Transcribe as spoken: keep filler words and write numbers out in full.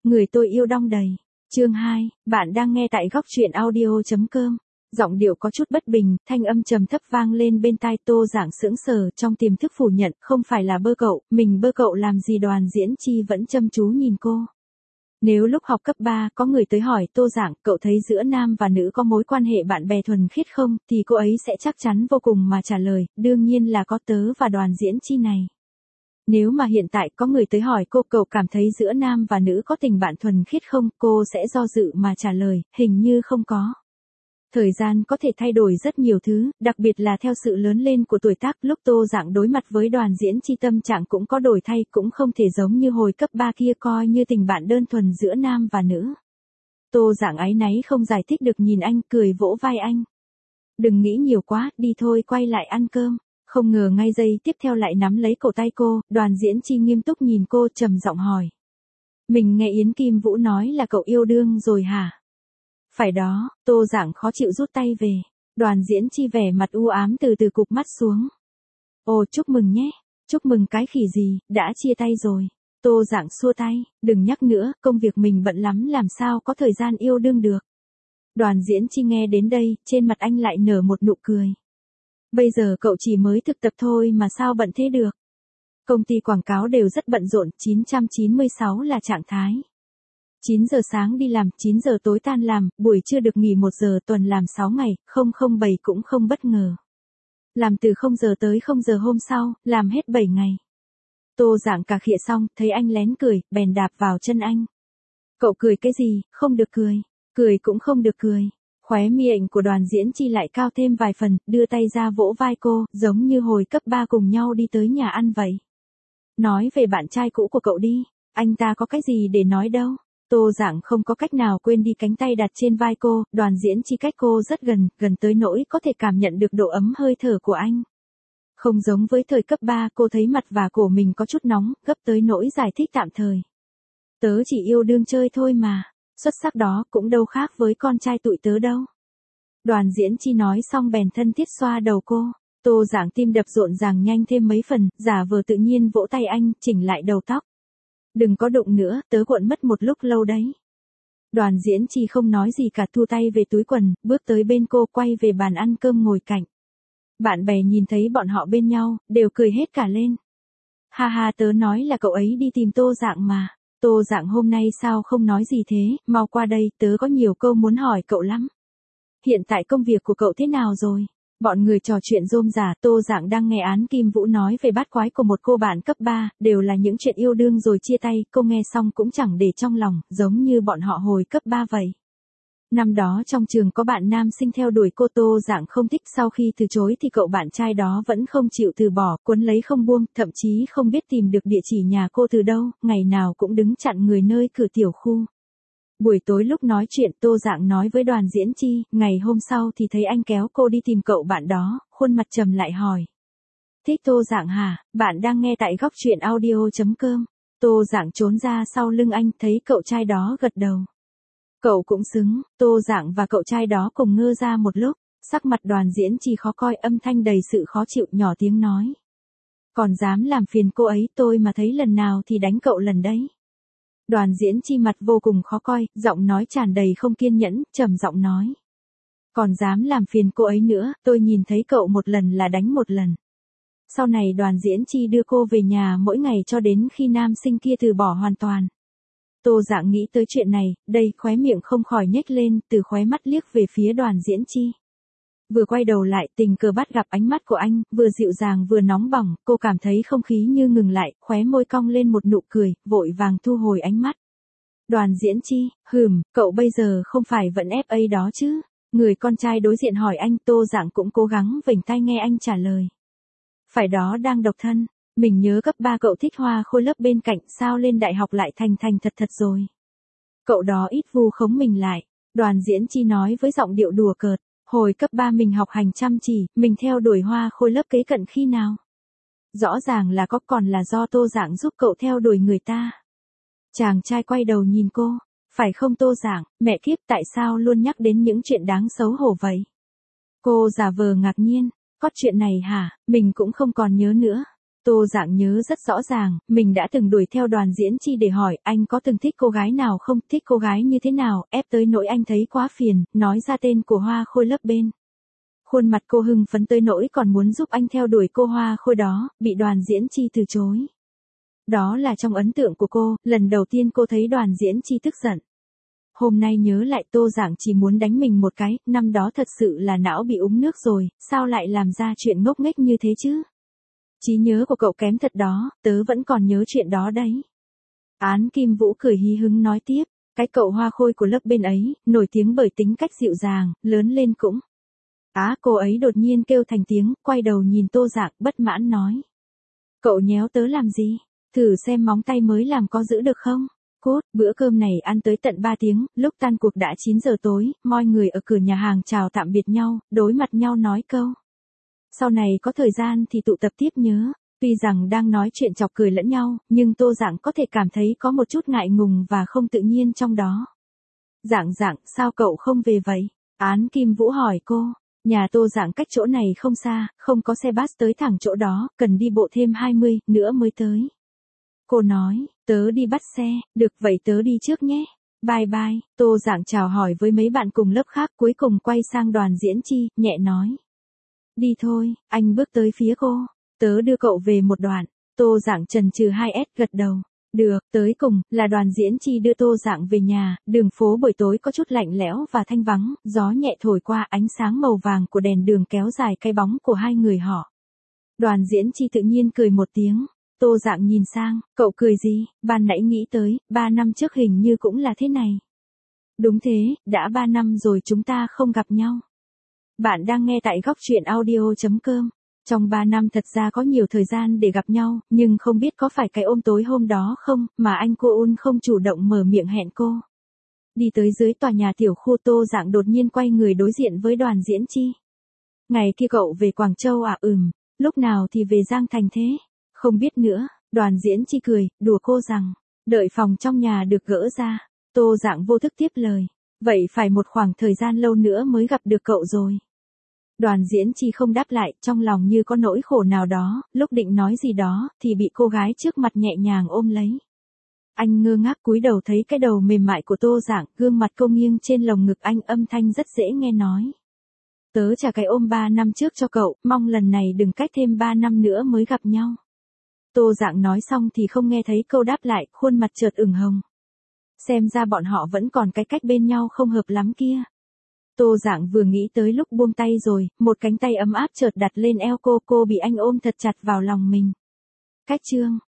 Người tôi yêu đong đầy. Chương hai, bạn đang nghe tại góc truyện audio chấm com. Giọng điệu có chút bất bình, thanh âm trầm thấp vang lên bên tai Tô Giảng sững sờ, trong tiềm thức phủ nhận, không phải là bơ cậu, mình bơ cậu làm gì. Đoàn Diễn Chi vẫn chăm chú nhìn cô. Nếu lúc học cấp ba có người tới hỏi Tô Giảng, cậu thấy giữa nam và nữ có mối quan hệ bạn bè thuần khiết không, thì cô ấy sẽ chắc chắn vô cùng mà trả lời, đương nhiên là có tớ và Đoàn Diễn Chi này. Nếu mà hiện tại có người tới hỏi cô cậu cảm thấy giữa nam và nữ có tình bạn thuần khiết không, cô sẽ do dự mà trả lời, hình như không có. Thời gian có thể thay đổi rất nhiều thứ, đặc biệt là theo sự lớn lên của tuổi tác. Lúc Tô Giảng đối mặt với Đoàn Diễn Chi tâm trạng cũng có đổi thay, cũng không thể giống như hồi cấp ba kia coi như tình bạn đơn thuần giữa nam và nữ. Tô Giảng áy náy không giải thích được nhìn anh, cười vỗ vai anh. Đừng nghĩ nhiều quá, đi thôi quay lại ăn cơm. Không ngờ ngay giây tiếp theo lại nắm lấy cổ tay cô, Đoàn Diễn Chi nghiêm túc nhìn cô trầm giọng hỏi. Mình nghe Yến Kim Vũ nói là cậu yêu đương rồi hả? Phải đó, Tô Giảng khó chịu rút tay về. Đoàn Diễn Chi vẻ mặt u ám từ từ cụp mắt xuống. Ồ, chúc mừng nhé. Chúc mừng cái khỉ gì, đã chia tay rồi. Tô Giảng xua tay, đừng nhắc nữa, công việc mình bận lắm làm sao có thời gian yêu đương được. Đoàn Diễn Chi nghe đến đây, trên mặt anh lại nở một nụ cười. Bây giờ cậu chỉ mới thực tập thôi mà sao bận thế được. Công ty quảng cáo đều rất bận rộn, chín trăm chín mươi sáu là trạng thái. chín giờ sáng đi làm, chín giờ tối tan làm, buổi trưa được nghỉ một giờ, tuần làm sáu ngày, không không bảy cũng không bất ngờ. Làm từ không giờ tới không giờ hôm sau, làm hết bảy ngày. Tô Giảng cà khịa xong, thấy anh lén cười, bèn đạp vào chân anh. Cậu cười cái gì, không được cười, cười cũng không được cười. Khóe miệng của Đoàn Diễn Chi lại cao thêm vài phần, đưa tay ra vỗ vai cô, giống như hồi cấp ba cùng nhau đi tới nhà ăn vậy. Nói về bạn trai cũ của cậu đi, anh ta có cái gì để nói đâu. Tô Giảng không có cách nào quên đi cánh tay đặt trên vai cô, Đoàn Diễn Chi cách cô rất gần, gần tới nỗi có thể cảm nhận được độ ấm hơi thở của anh. Không giống với thời cấp ba, cô thấy mặt và cổ mình có chút nóng, gấp tới nỗi giải thích tạm thời. Tớ chỉ yêu đương chơi thôi mà. Xuất sắc đó cũng đâu khác với con trai tụi tớ đâu. Đoàn Diễn Chi nói xong bèn thân thiết xoa đầu cô. Tô Giảng tim đập rộn ràng nhanh thêm mấy phần, giả vờ tự nhiên vỗ tay anh, chỉnh lại đầu tóc. Đừng có đụng nữa, tớ cuộn mất một lúc lâu đấy. Đoàn Diễn Chi không nói gì cả, thu tay về túi quần, bước tới bên cô, quay về bàn ăn cơm ngồi cạnh. Bạn bè nhìn thấy bọn họ bên nhau, đều cười hết cả lên. Ha ha, tớ nói là cậu ấy đi tìm Tô Giảng mà. Tô Giảng hôm nay sao không nói gì thế, mau qua đây, tớ có nhiều câu muốn hỏi cậu lắm. Hiện tại công việc của cậu thế nào rồi? Bọn người trò chuyện rôm rả, Tô Giảng đang nghe Án Kim Vũ nói về bát quái của một cô bạn cấp ba, đều là những chuyện yêu đương rồi chia tay, cô nghe xong cũng chẳng để trong lòng, giống như bọn họ hồi cấp ba vậy. Năm đó trong trường có bạn nam sinh theo đuổi cô, Tô Giảng không thích, sau khi từ chối thì cậu bạn trai đó vẫn không chịu từ bỏ, cuốn lấy không buông, thậm chí không biết tìm được địa chỉ nhà cô từ đâu, ngày nào cũng đứng chặn người nơi cửa tiểu khu. Buổi tối lúc nói chuyện, Tô Giảng nói với Đoàn Diễn Chi, ngày hôm sau thì thấy anh kéo cô đi tìm cậu bạn đó, khuôn mặt trầm lại hỏi. Thích Tô Giảng hả? Bạn đang nghe tại góc truyện audio chấm com. Tô Giảng trốn ra sau lưng anh, thấy cậu trai đó gật đầu. Cậu cũng xứng. Tô Giảng và cậu trai đó cùng ngơ ra một lúc, sắc mặt Đoàn Diễn Chi khó coi, âm thanh đầy sự khó chịu, nhỏ tiếng nói. Còn dám làm phiền cô ấy, tôi mà thấy lần nào thì đánh cậu lần đấy. Đoàn Diễn Chi mặt vô cùng khó coi, giọng nói tràn đầy không kiên nhẫn, trầm giọng nói. Còn dám làm phiền cô ấy nữa, tôi nhìn thấy cậu một lần là đánh một lần. Sau này Đoàn Diễn Chi đưa cô về nhà mỗi ngày cho đến khi nam sinh kia từ bỏ hoàn toàn. Tô Giảng nghĩ tới chuyện này, đây, khóe miệng không khỏi nhếch lên, từ khóe mắt liếc về phía Đoàn Diễn Chi. Vừa quay đầu lại, tình cờ bắt gặp ánh mắt của anh, vừa dịu dàng vừa nóng bỏng, cô cảm thấy không khí như ngừng lại, khóe môi cong lên một nụ cười, vội vàng thu hồi ánh mắt. Đoàn Diễn Chi, hừm, cậu bây giờ không phải vẫn ép a đó chứ? Người con trai đối diện hỏi anh. Tô Giảng cũng cố gắng vểnh tai nghe anh trả lời. Phải đó, đang độc thân. Mình nhớ cấp ba cậu thích Hoa Khôi lớp bên cạnh, sao lên đại học lại thành thành thật thật rồi. Cậu đó ít vu khống mình lại. Đoàn Diễn Chi nói với giọng điệu đùa cợt. Hồi cấp ba mình học hành chăm chỉ, mình theo đuổi Hoa Khôi lớp kế cận khi nào? Rõ ràng là có, còn là do Tô Giảng giúp cậu theo đuổi người ta. Chàng trai quay đầu nhìn cô. Phải không Tô Giảng, mẹ kiếp, tại sao luôn nhắc đến những chuyện đáng xấu hổ vậy? Cô giả vờ ngạc nhiên. Có chuyện này hả, mình cũng không còn nhớ nữa. Tô Dạng nhớ rất rõ ràng, mình đã từng đuổi theo Đoàn Diễn Chi để hỏi anh có từng thích cô gái nào không, thích cô gái như thế nào, ép tới nỗi anh thấy quá phiền, nói ra tên của Hoa Khôi lớp bên. Khuôn mặt cô hưng phấn tới nỗi còn muốn giúp anh theo đuổi cô Hoa Khôi đó, bị Đoàn Diễn Chi từ chối. Đó là trong ấn tượng của cô, lần đầu tiên cô thấy Đoàn Diễn Chi tức giận. Hôm nay nhớ lại Tô Dạng chỉ muốn đánh mình một cái, năm đó thật sự là não bị úng nước rồi, sao lại làm ra chuyện ngốc nghếch như thế chứ? Trí nhớ của cậu kém thật đó, tớ vẫn còn nhớ chuyện đó đấy. Án Kim Vũ cười hí hứng nói tiếp, cái cậu Hoa Khôi của lớp bên ấy, nổi tiếng bởi tính cách dịu dàng, lớn lên cũng. Á, cô ấy đột nhiên kêu thành tiếng, quay đầu nhìn Tô Dạng, bất mãn nói. Cậu nhéo tớ làm gì? Thử xem móng tay mới làm có giữ được không? Cốt, bữa cơm này ăn tới tận ba tiếng, lúc tan cuộc đã chín giờ tối, mọi người ở cửa nhà hàng chào tạm biệt nhau, đối mặt nhau nói câu. Sau này có thời gian thì tụ tập tiếp nhớ. Tuy rằng đang nói chuyện chọc cười lẫn nhau, nhưng Tô Dạng có thể cảm thấy có một chút ngại ngùng và không tự nhiên trong đó. Dạng Dạng, sao cậu không về vậy? Án Kim Vũ hỏi cô. Nhà Tô Dạng cách chỗ này không xa, không có xe bus tới thẳng chỗ đó, cần đi bộ thêm hai mươi nữa mới tới. Cô nói, tớ đi bắt xe, được vậy tớ đi trước nhé. Bye bye. Tô Dạng chào hỏi với mấy bạn cùng lớp khác, cuối cùng quay sang Đoàn Diễn Chi, nhẹ nói. Đi thôi, anh bước tới phía cô. Tớ đưa cậu về một đoạn. Tô Dạng chần chừ hai S gật đầu. Được, tới cùng, là Đoàn Diễn Chi đưa Tô Dạng về nhà, đường phố buổi tối có chút lạnh lẽo và thanh vắng, gió nhẹ thổi qua, ánh sáng màu vàng của đèn đường kéo dài cái bóng của hai người họ. Đoàn Diễn Chi tự nhiên cười một tiếng. Tô Dạng nhìn sang, cậu cười gì, ban nãy nghĩ tới, ba năm trước hình như cũng là thế này. Đúng thế, đã ba năm rồi chúng ta không gặp nhau. Bạn đang nghe tại góc truyện audio chấm com. Trong ba năm thật ra có nhiều thời gian để gặp nhau, nhưng không biết có phải cái ôm tối hôm đó không, mà anh cô Un không chủ động mở miệng hẹn cô. Đi tới dưới tòa nhà tiểu khu, Tô Dạng đột nhiên quay người đối diện với Đoàn Diễn Chi. Ngày kia cậu về Quảng Châu à? Ừm, lúc nào thì về Giang Thành thế? Không biết nữa. Đoàn Diễn Chi cười, đùa cô rằng, đợi phòng trong nhà được gỡ ra. Tô Dạng vô thức tiếp lời, vậy phải một khoảng thời gian lâu nữa mới gặp được cậu rồi. Đoàn Diễn Chi không đáp lại, trong lòng như có nỗi khổ nào đó, lúc định nói gì đó, thì bị cô gái trước mặt nhẹ nhàng ôm lấy. Anh ngơ ngác cúi đầu thấy cái đầu mềm mại của Tô Dạng, gương mặt cô nghiêng trên lồng ngực anh, âm thanh rất dễ nghe nói. Tớ trả cái ôm ba năm trước cho cậu, mong lần này đừng cách thêm ba năm nữa mới gặp nhau. Tô Dạng nói xong thì không nghe thấy câu đáp lại, khuôn mặt chợt ửng hồng. Xem ra bọn họ vẫn còn cái cách bên nhau không hợp lắm kia. Tô Dạng vừa nghĩ tới lúc buông tay rồi, một cánh tay ấm áp chợt đặt lên eo cô, cô bị anh ôm thật chặt vào lòng mình. Cách chương